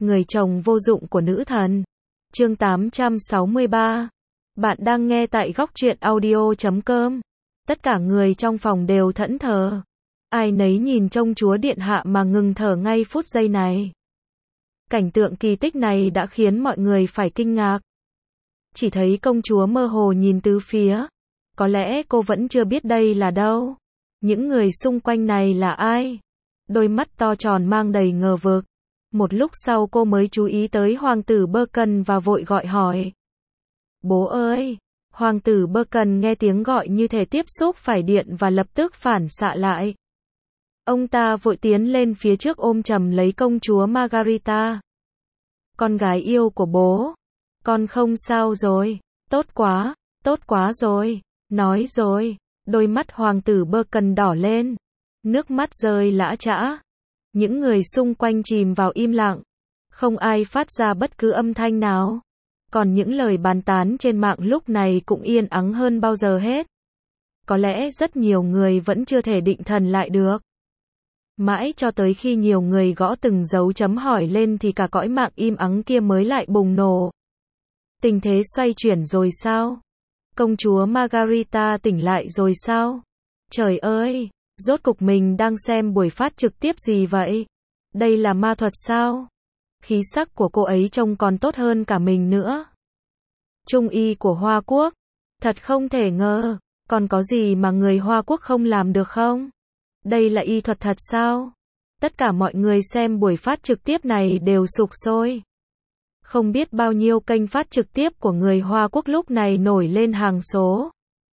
Người chồng vô dụng của nữ thần. Chương 863. Bạn đang nghe tại góc truyện audio.com. Tất cả người trong phòng đều thẫn thờ. Ai nấy nhìn trông chúa điện hạ mà ngừng thở ngay phút giây này. Cảnh tượng kỳ tích này đã khiến mọi người phải kinh ngạc. Chỉ thấy công chúa mơ hồ nhìn tứ phía. Có lẽ cô vẫn chưa biết đây là đâu. Những người xung quanh này là ai? Đôi mắt to tròn mang đầy ngờ vực. Một lúc sau cô mới chú ý tới hoàng tử Berken và vội gọi hỏi. Bố ơi! Hoàng tử Berken nghe tiếng gọi như thể tiếp xúc phải điện và lập tức phản xạ lại. Ông ta vội tiến lên phía trước ôm chầm lấy công chúa Margarita. Con gái yêu của bố. Con không sao rồi. Tốt quá rồi. Nói rồi. Đôi mắt hoàng tử Berken đỏ lên. Nước mắt rơi lã chã. Những người xung quanh chìm vào im lặng. Không ai phát ra bất cứ âm thanh nào. Còn những lời bàn tán trên mạng lúc này cũng yên ắng hơn bao giờ hết. Có lẽ rất nhiều người vẫn chưa thể định thần lại được. Mãi cho tới khi nhiều người gõ từng dấu chấm hỏi lên thì cả cõi mạng im ắng kia mới lại bùng nổ. Tình thế xoay chuyển rồi sao? Công chúa Margarita tỉnh lại rồi sao? Trời ơi! Rốt cục mình đang xem buổi phát trực tiếp gì vậy? Đây là ma thuật sao? Khí sắc của cô ấy trông còn tốt hơn cả mình nữa. Trung y của Hoa Quốc. Thật không thể ngờ. Còn có gì mà người Hoa Quốc không làm được không? Đây là y thuật thật sao? Tất cả mọi người xem buổi phát trực tiếp này đều sục sôi. Không biết bao nhiêu kênh phát trực tiếp của người Hoa Quốc lúc này nổi lên hàng số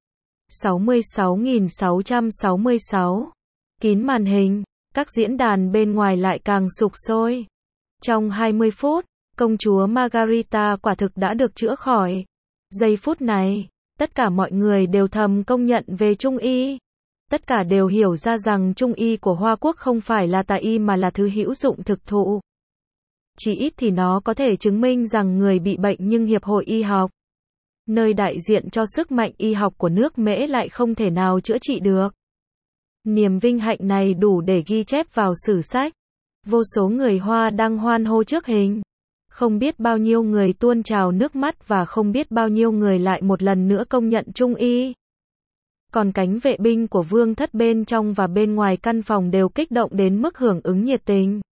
66.666. Kín màn hình, các diễn đàn bên ngoài lại càng sục sôi. Trong 20 phút, công chúa Margarita quả thực đã được chữa khỏi. Giây phút này, tất cả mọi người đều thầm công nhận về Trung y. Tất cả đều hiểu ra rằng Trung y của Hoa Quốc không phải là tà y mà là thứ hữu dụng thực thụ. Chỉ ít thì nó có thể chứng minh rằng người bị bệnh nhưng Hiệp hội Y học, nơi đại diện cho sức mạnh y học của nước Mễ lại không thể nào chữa trị được. Niềm vinh hạnh này đủ để ghi chép vào sử sách. Vô số người Hoa đang hoan hô trước hình. Không biết bao nhiêu người tuôn trào nước mắt và không biết bao nhiêu người lại một lần nữa công nhận Trung y. Còn cánh vệ binh của vương thất bên trong và bên ngoài căn phòng đều kích động đến mức hưởng ứng nhiệt tình.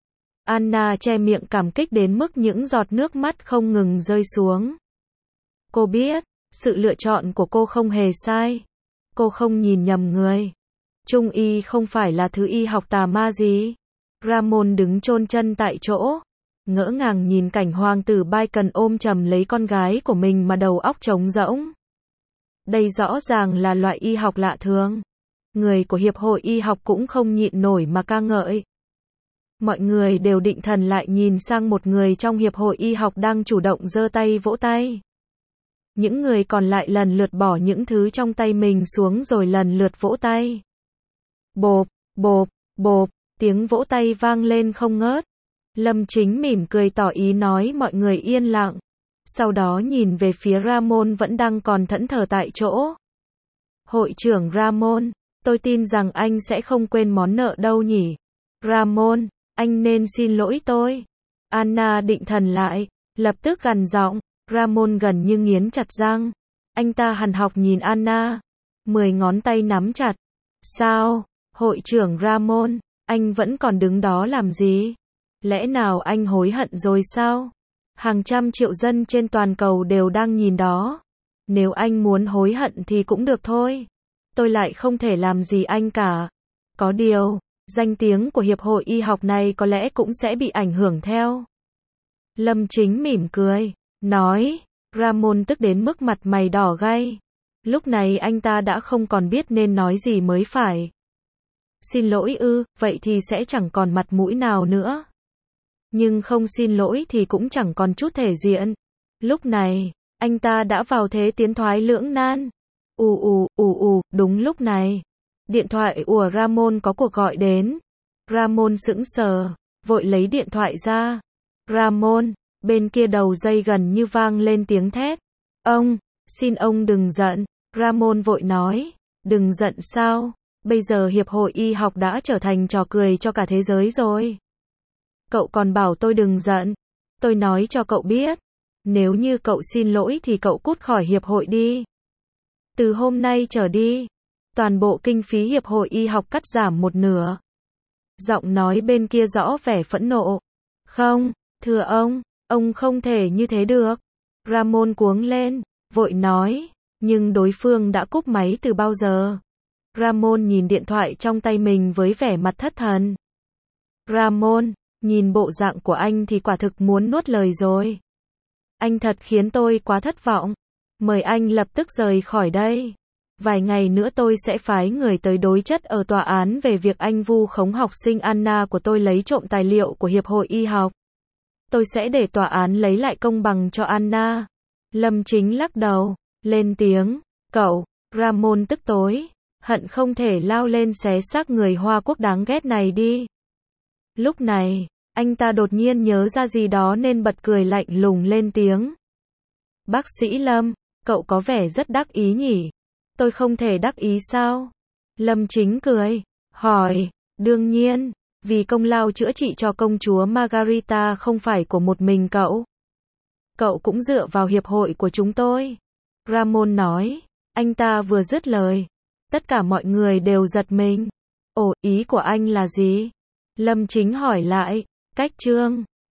Anna che miệng cảm kích đến mức những giọt nước mắt không ngừng rơi xuống. Cô biết, sự lựa chọn của cô không hề sai. Cô không nhìn nhầm người. Trung y không phải là thứ y học tà ma gì. Ramon đứng chôn chân tại chỗ, ngỡ ngàng nhìn cảnh hoàng tử Berken ôm chầm lấy con gái của mình mà đầu óc trống rỗng. Đây rõ ràng là loại y học lạ thường. Người của Hiệp hội Y học cũng không nhịn nổi mà ca ngợi. Mọi người đều định thần lại nhìn sang một người trong Hiệp hội Y học đang chủ động giơ tay vỗ tay. Những người còn lại lần lượt bỏ những thứ trong tay mình xuống rồi lần lượt vỗ tay. Bộp, bộp, bộp, tiếng vỗ tay vang lên không ngớt. Lâm Chính mỉm cười tỏ ý nói mọi người yên lặng. Sau đó nhìn về phía Ramon vẫn đang còn thẫn thờ tại chỗ. Hội trưởng Ramon, tôi tin rằng anh sẽ không quên món nợ đâu nhỉ. Ramon, anh nên xin lỗi tôi. Anna định thần lại, lập tức gằn giọng. Ramon gần như nghiến chặt răng. Anh ta hằn học nhìn Anna. 10 ngón tay nắm chặt. Sao? Hội trưởng Ramon, anh vẫn còn đứng đó làm gì? Lẽ nào anh hối hận rồi sao? Hàng trăm triệu dân trên toàn cầu đều đang nhìn đó. Nếu anh muốn hối hận thì cũng được thôi. Tôi lại không thể làm gì anh cả. Có điều, danh tiếng của Hiệp hội Y học này có lẽ cũng sẽ bị ảnh hưởng theo. Lâm Chính mỉm cười, nói. Ramon tức đến mức mặt mày đỏ gay. Lúc này anh ta đã không còn biết nên nói gì mới phải. Xin lỗi ư, vậy thì sẽ chẳng còn mặt mũi nào nữa. Nhưng không xin lỗi thì cũng chẳng còn chút thể diện. Lúc này, anh ta đã vào thế tiến thoái lưỡng nan. Đúng lúc này. Điện thoại của Ramon có cuộc gọi đến. Ramon sững sờ, vội lấy điện thoại ra. Ramon, bên kia đầu dây gần như vang lên tiếng thét. Ông, xin ông đừng giận. Ramon vội nói. Đừng giận sao? Bây giờ Hiệp hội Y học đã trở thành trò cười cho cả thế giới rồi. Cậu còn bảo tôi đừng giận. Tôi nói cho cậu biết. Nếu như cậu xin lỗi thì cậu cút khỏi hiệp hội đi. Từ hôm nay trở đi, toàn bộ kinh phí hiệp hội y học cắt giảm 1/2. Giọng nói bên kia rõ vẻ phẫn nộ. Không, thưa ông không thể như thế được. Ramon cuống lên, vội nói, nhưng đối phương đã cúp máy từ bao giờ. Ramon nhìn điện thoại trong tay mình với vẻ mặt thất thần. Ramon, nhìn bộ dạng của anh thì quả thực muốn nuốt lời rồi. Anh thật khiến tôi quá thất vọng. Mời anh lập tức rời khỏi đây. Vài ngày nữa tôi sẽ phái người tới đối chất ở tòa án về việc anh vu khống học sinh Anna của tôi lấy trộm tài liệu của Hiệp hội Y học. Tôi sẽ để tòa án lấy lại công bằng cho Anna. Lâm Chính lắc đầu, lên tiếng, cậu, Ramon tức tối, hận không thể lao lên xé xác người Hoa Quốc đáng ghét này đi. Lúc này, anh ta đột nhiên nhớ ra gì đó nên bật cười lạnh lùng lên tiếng. Bác sĩ Lâm, cậu có vẻ rất đắc ý nhỉ? Tôi không thể đắc ý sao? Lâm Chính cười, hỏi, đương nhiên, vì công lao chữa trị cho công chúa Margarita không phải của một mình cậu. Cậu cũng dựa vào hiệp hội của chúng tôi. Ramon nói, anh ta vừa dứt lời. Tất cả mọi người đều giật mình. Ồ, ý của anh là gì? Lâm Chính hỏi lại, cách chương.